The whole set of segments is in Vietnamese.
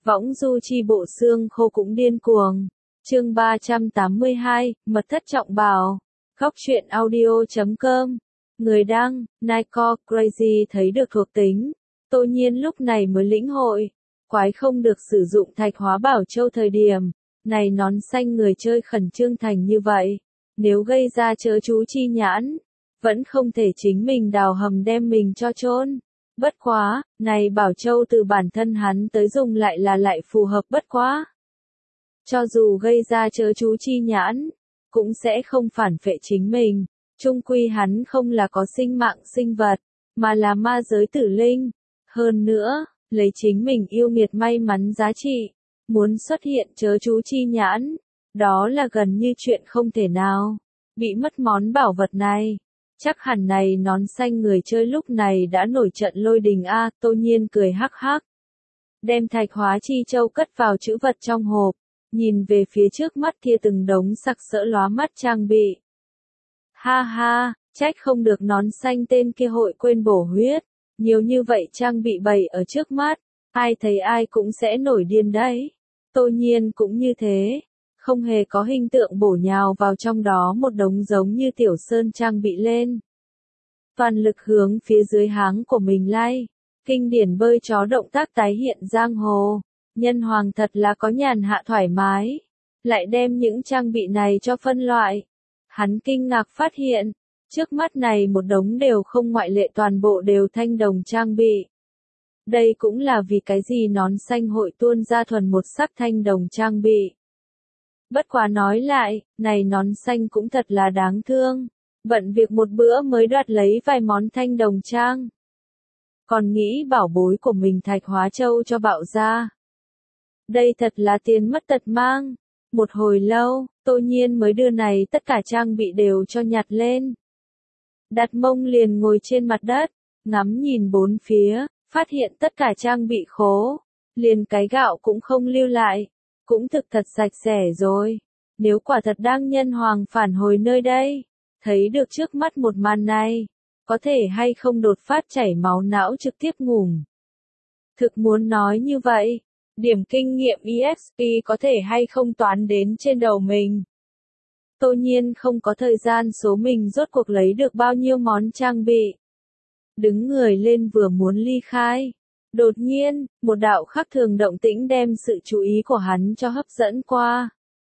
Võng du chi bộ xương khô cũng điên cuồng. Chương 382, mật thất trọng bảo. Góc truyện audio.com. Người đăng, Nico Crazy thấy được thuộc tính. Tô Nhiên lúc này mới lĩnh hội. Quái không được sử dụng thạch hóa bảo châu thời điểm. Này nón xanh người chơi khẩn trương thành như vậy. Nếu gây ra chớ chú chi nhãn. Vẫn không thể chính mình đào hầm đem mình cho chôn. Bất quá, này bảo châu từ bản thân hắn tới dùng lại phù hợp bất quá. Cho dù gây ra chớ chú chi nhãn, cũng sẽ không phản phệ chính mình. Chung quy hắn không là có sinh mạng sinh vật, mà là ma giới tử linh. Hơn nữa, lấy chính mình yêu nghiệt may mắn giá trị, muốn xuất hiện chớ chú chi nhãn, đó là gần như chuyện không thể nào. Bị mất món bảo vật này. Chắc hẳn này nón xanh người chơi lúc này đã nổi trận lôi đình a. Tô Nhiên cười hắc hắc. Đem thạch hóa chi châu cất vào trữ vật trong hộp, nhìn về phía trước mắt kia từng đống sặc sỡ lóa mắt trang bị. Ha ha, trách không được nón xanh tên kia hội quên bổ huyết, nhiều như vậy trang bị bày ở trước mắt, ai thấy ai cũng sẽ nổi điên đấy. Tô Nhiên cũng như thế. Không hề có hình tượng bổ nhào vào trong đó một đống giống như tiểu sơn trang bị lên. Toàn lực hướng phía dưới háng của mình lay. Kinh điển bơi chó động tác tái hiện giang hồ. Nhân hoàng thật là có nhàn hạ thoải mái. Lại đem những trang bị này cho phân loại. Hắn kinh ngạc phát hiện. Trước mắt này một đống đều không ngoại lệ toàn bộ đều thanh đồng trang bị. Đây cũng là vì cái gì nón xanh hội tuôn ra thuần một sắc thanh đồng trang bị. Bất quá nói lại, này nón xanh cũng thật là đáng thương. Bận việc một bữa mới đoạt lấy vài món thanh đồng trang. Còn nghĩ bảo bối của mình thạch hóa châu cho bạo ra. Đây thật là tiền mất tật mang. Một hồi lâu, Tô Nhiên mới đưa này tất cả trang bị đều cho nhặt lên. Đặt mông liền ngồi trên mặt đất, ngắm nhìn bốn phía, phát hiện tất cả trang bị khố. Liền cái gạo cũng không lưu lại. Cũng thực thật sạch sẽ rồi. Nếu quả thật đang nhân hoàng phản hồi nơi đây, thấy được trước mắt một màn này, có thể hay không đột phát chảy máu não trực tiếp ngủm. Thực muốn nói như vậy, điểm kinh nghiệm EXP có thể hay không toán đến trên đầu mình. Tô Nhiên không có thời gian số mình rốt cuộc lấy được bao nhiêu món trang bị. Đứng người lên vừa muốn ly khai. Đột nhiên, một đạo khác thường động tĩnh đem sự chú ý của hắn cho hấp dẫn qua.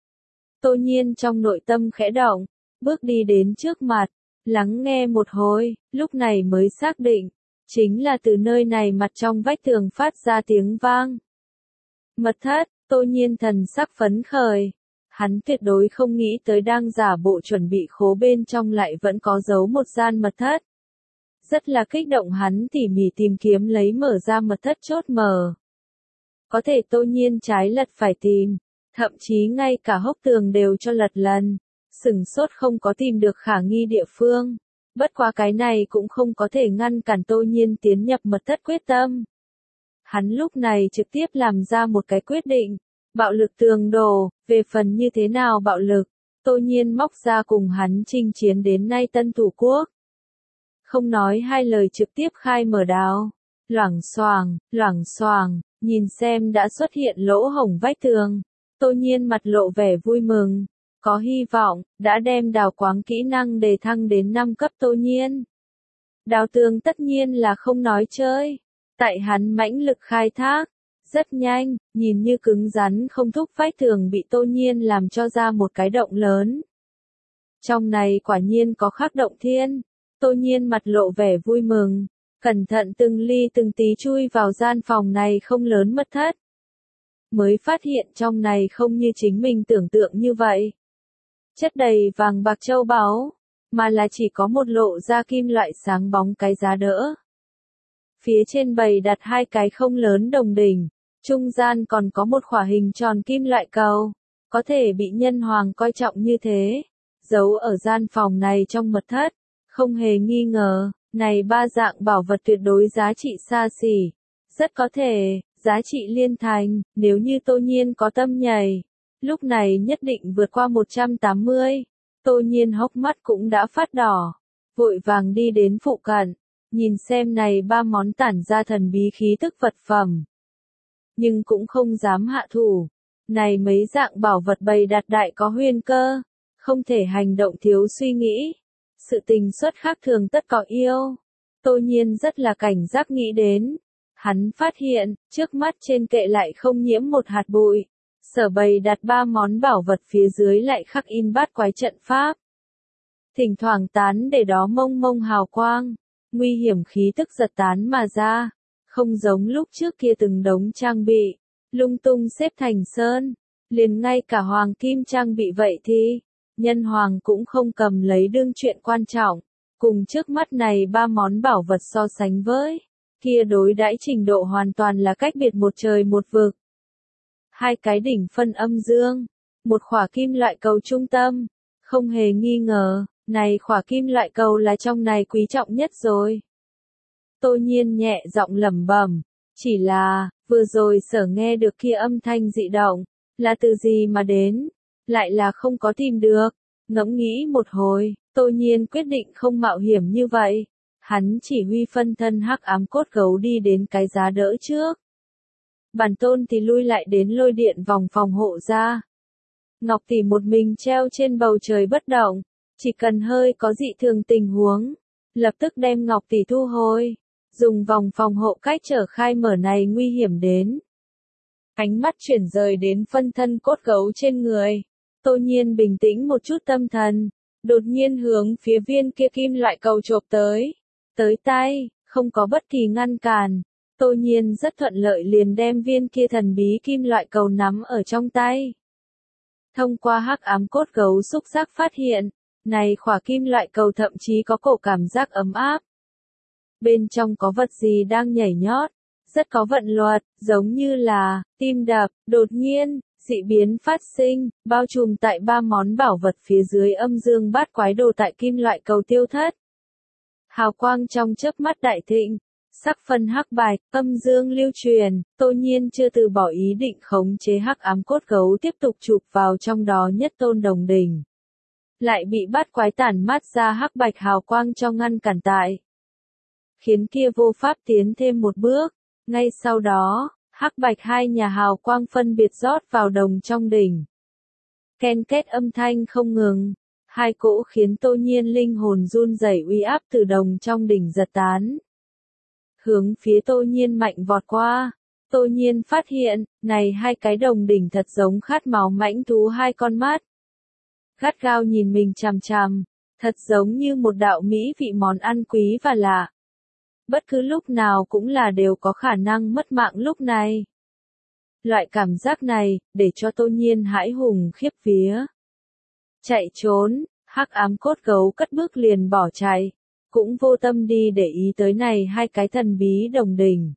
Tô Nhiên trong nội tâm khẽ động, bước đi đến trước mặt, lắng nghe một hồi, lúc này mới xác định, chính là từ nơi này mặt trong vách tường phát ra tiếng vang. Mật thất, Tô Nhiên thần sắc phấn khởi. Hắn tuyệt đối không nghĩ tới đang giả bộ chuẩn bị khố bên trong lại vẫn có giấu một gian mật thất. Rất là kích động hắn tỉ mỉ tìm kiếm lấy mở ra mật thất chốt mở. Có thể Tô Nhiên trái lật phải tìm, thậm chí ngay cả hốc tường đều cho lật lần, sửng sốt không có tìm được khả nghi địa phương. Bất quá cái này cũng không có thể ngăn cản Tô Nhiên tiến nhập mật thất quyết tâm. Hắn lúc này trực tiếp làm ra một cái quyết định, bạo lực tường đổ, về phần như thế nào bạo lực, Tô Nhiên móc ra cùng hắn chinh chiến đến nay Tân Thủ Quốc. Không nói hai lời trực tiếp khai mở đào. Loảng xoàng, nhìn xem đã xuất hiện lỗ hổng vách tường. Tô Nhiên mặt lộ vẻ vui mừng. Có hy vọng, đã đem đào quáng kỹ năng đề thăng đến 5 cấp Tô Nhiên. Đào tường tất nhiên là không nói chơi. Tại hắn mãnh lực khai thác. Rất nhanh, nhìn như cứng rắn không thúc vách tường bị Tô Nhiên làm cho ra một cái động lớn. Trong này quả nhiên có khắc động thiên. Tô Nhiên mặt lộ vẻ vui mừng, cẩn thận từng ly từng tí chui vào gian phòng này không lớn mật thất. Mới phát hiện trong này không như chính mình tưởng tượng như vậy. Chất đầy vàng bạc châu báu, mà là chỉ có một lộ ra kim loại sáng bóng cái giá đỡ. Phía trên bày đặt hai cái không lớn đồng đỉnh, trung gian còn có một khỏa hình tròn kim loại cầu, có thể bị nhân hoàng coi trọng như thế, giấu ở gian phòng này trong mật thất. Không hề nghi ngờ, này ba dạng bảo vật tuyệt đối giá trị xa xỉ. Rất có thể, giá trị liên thành, nếu như Tô Nhiên có tâm nhảy. Lúc này nhất định vượt qua 180. Tô Nhiên hốc mắt cũng đã phát đỏ. Vội vàng đi đến phụ cận. Nhìn xem này ba món tản ra thần bí khí tức vật phẩm. nhưng cũng không dám hạ thủ. Này mấy dạng bảo vật bày đặt đại có huyền cơ, không thể hành động thiếu suy nghĩ. Sự tình xuất khác thường tất có yêu. Tô Nhiên rất là cảnh giác nghĩ đến. Hắn phát hiện, trước mắt trên kệ lại không nhiễm một hạt bụi. Sở bày đặt 3 món bảo vật phía dưới lại khắc in bát quái trận pháp. Thỉnh thoảng tán để đó mông mông hào quang, nguy hiểm khí tức giật tán mà ra. Không giống lúc trước kia từng đống trang bị, lung tung xếp thành sơn. Liền ngay cả hoàng kim trang bị vậy thì, nhân hoàng cũng không cầm lấy đương chuyện quan trọng. Cùng trước mắt này 3 món bảo vật so sánh với kia đối đãi trình độ hoàn toàn là cách biệt một trời một vực. 2 cái đỉnh phân âm dương, một khỏa kim loại cầu trung tâm, không hề nghi ngờ, này khỏa kim loại cầu là trong này quý trọng nhất rồi. Tô Nhiên nhẹ giọng lẩm bẩm, chỉ là, vừa rồi sở nghe được kia âm thanh dị động, là từ gì mà đến, lại là không có tìm được. Ngẫm nghĩ một hồi, Tô Nhiên quyết định không mạo hiểm như vậy. Hắn chỉ huy phân thân hắc ám cốt gấu đi đến cái giá đỡ trước. Bản tôn thì lui lại đến lôi điện vòng phòng hộ ra. Ngọc tỷ một mình treo trên bầu trời bất động, chỉ cần hơi có dị thường tình huống, lập tức đem ngọc tỷ thu hồi, dùng vòng phòng hộ cách trở khai mở này nguy hiểm đến. Ánh mắt chuyển rời đến phân thân cốt gấu trên người. Tô Nhiên bình tĩnh một chút tâm thần, đột nhiên hướng phía viên kia kim loại cầu chộp tới. Tới tay, không có bất kỳ ngăn cản. Tô Nhiên rất thuận lợi liền đem viên kia thần bí kim loại cầu nắm ở trong tay. Thông qua hắc ám cốt gấu xúc giác phát hiện, này khỏa kim loại cầu thậm chí có cổ cảm giác ấm áp. Bên trong có vật gì đang nhảy nhót, rất có vận luật, giống như là tim đập. Đột nhiên, dị biến phát sinh, bao trùm tại 3 món bảo vật phía dưới âm dương bát quái đồ tại kim loại cầu tiêu thất. Hào quang trong chớp mắt đại thịnh, sắc phân hắc bạch, âm dương lưu truyền. Tô Nhiên chưa từ bỏ ý định khống chế hắc ám cốt gấu tiếp tục chụp vào trong đó nhất tôn đồng đỉnh. Lại bị bát quái tản mát ra hắc bạch hào quang cho ngăn cản tại. Khiến kia vô pháp tiến thêm một bước. Ngay sau đó, hắc bạch 2 nhà hào quang phân biệt rót vào đồng trong đỉnh. Ken két âm thanh không ngừng. 2 cỗ khiến Tô Nhiên linh hồn run rẩy uy áp từ đồng trong đỉnh giật tán. Hướng phía Tô Nhiên mạnh vọt qua. Tô Nhiên phát hiện, này 2 cái đồng đỉnh thật giống khát máu mãnh thú 2 con mắt. Gắt gao nhìn mình chằm chằm, thật giống như một đạo mỹ vị món ăn quý và lạ. Bất cứ lúc nào cũng là đều có khả năng mất mạng lúc này. Loại cảm giác này, để cho Tô Nhiên hãi hùng khiếp vía. Chạy trốn, hắc ám cốt gấu cất bước liền bỏ chạy, cũng vô tâm đi để ý tới này 2 cái thần bí đồng đỉnh.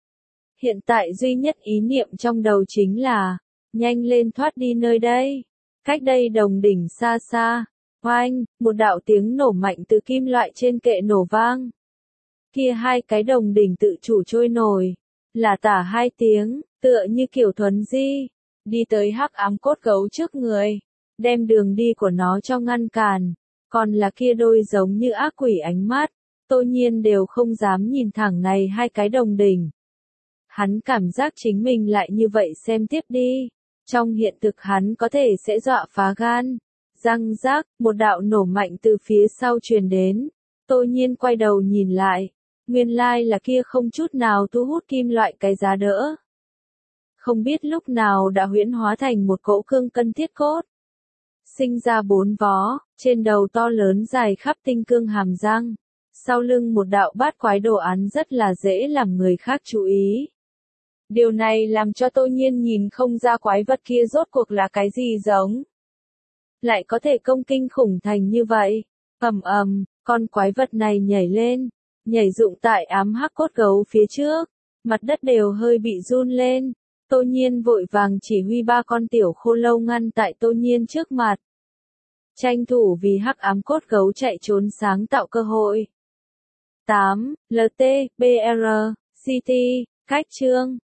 Hiện tại duy nhất ý niệm trong đầu chính là, nhanh lên thoát đi nơi đây. Cách đây đồng đỉnh xa xa, oanh, một đạo tiếng nổ mạnh từ kim loại trên kệ nổ vang. Kia 2 cái đồng đỉnh tự chủ trôi nổi, là tả 2 tiếng, tựa như kiểu thuấn di, đi tới hắc ám cốt gấu trước người, đem đường đi của nó cho ngăn cản. Còn là kia đôi giống như ác quỷ ánh mắt, Tô Nhiên đều không dám nhìn thẳng này 2 cái đồng đỉnh. Hắn cảm giác chính mình lại như vậy xem tiếp đi. Trong hiện thực hắn có thể sẽ dọa phá gan. Răng rác, một đạo nổ mạnh từ phía sau truyền đến. Tô Nhiên quay đầu nhìn lại. Nguyên lai là kia không chút nào thu hút kim loại cái giá đỡ. Không biết lúc nào đã huyễn hóa thành một cỗ cương cân thiết cốt. Sinh ra 4 vó, trên đầu to lớn dài khắp tinh cương hàm răng. Sau lưng một đạo bát quái đồ án rất là dễ làm người khác chú ý. Điều này làm cho Tô Nhiên nhìn không ra quái vật kia rốt cuộc là cái gì giống. Lại có thể công kinh khủng thành như vậy. Con quái vật này nhảy lên, nhảy dụng tại ám hắc cốt gấu phía trước. Mặt đất đều hơi bị run lên. Tô Nhiên vội vàng chỉ huy 3 con tiểu khô lâu ngăn tại Tô Nhiên trước mặt. Tranh thủ vì hắc ám cốt gấu chạy trốn sáng tạo cơ hội. 8. LT, BR, CT, cách chương.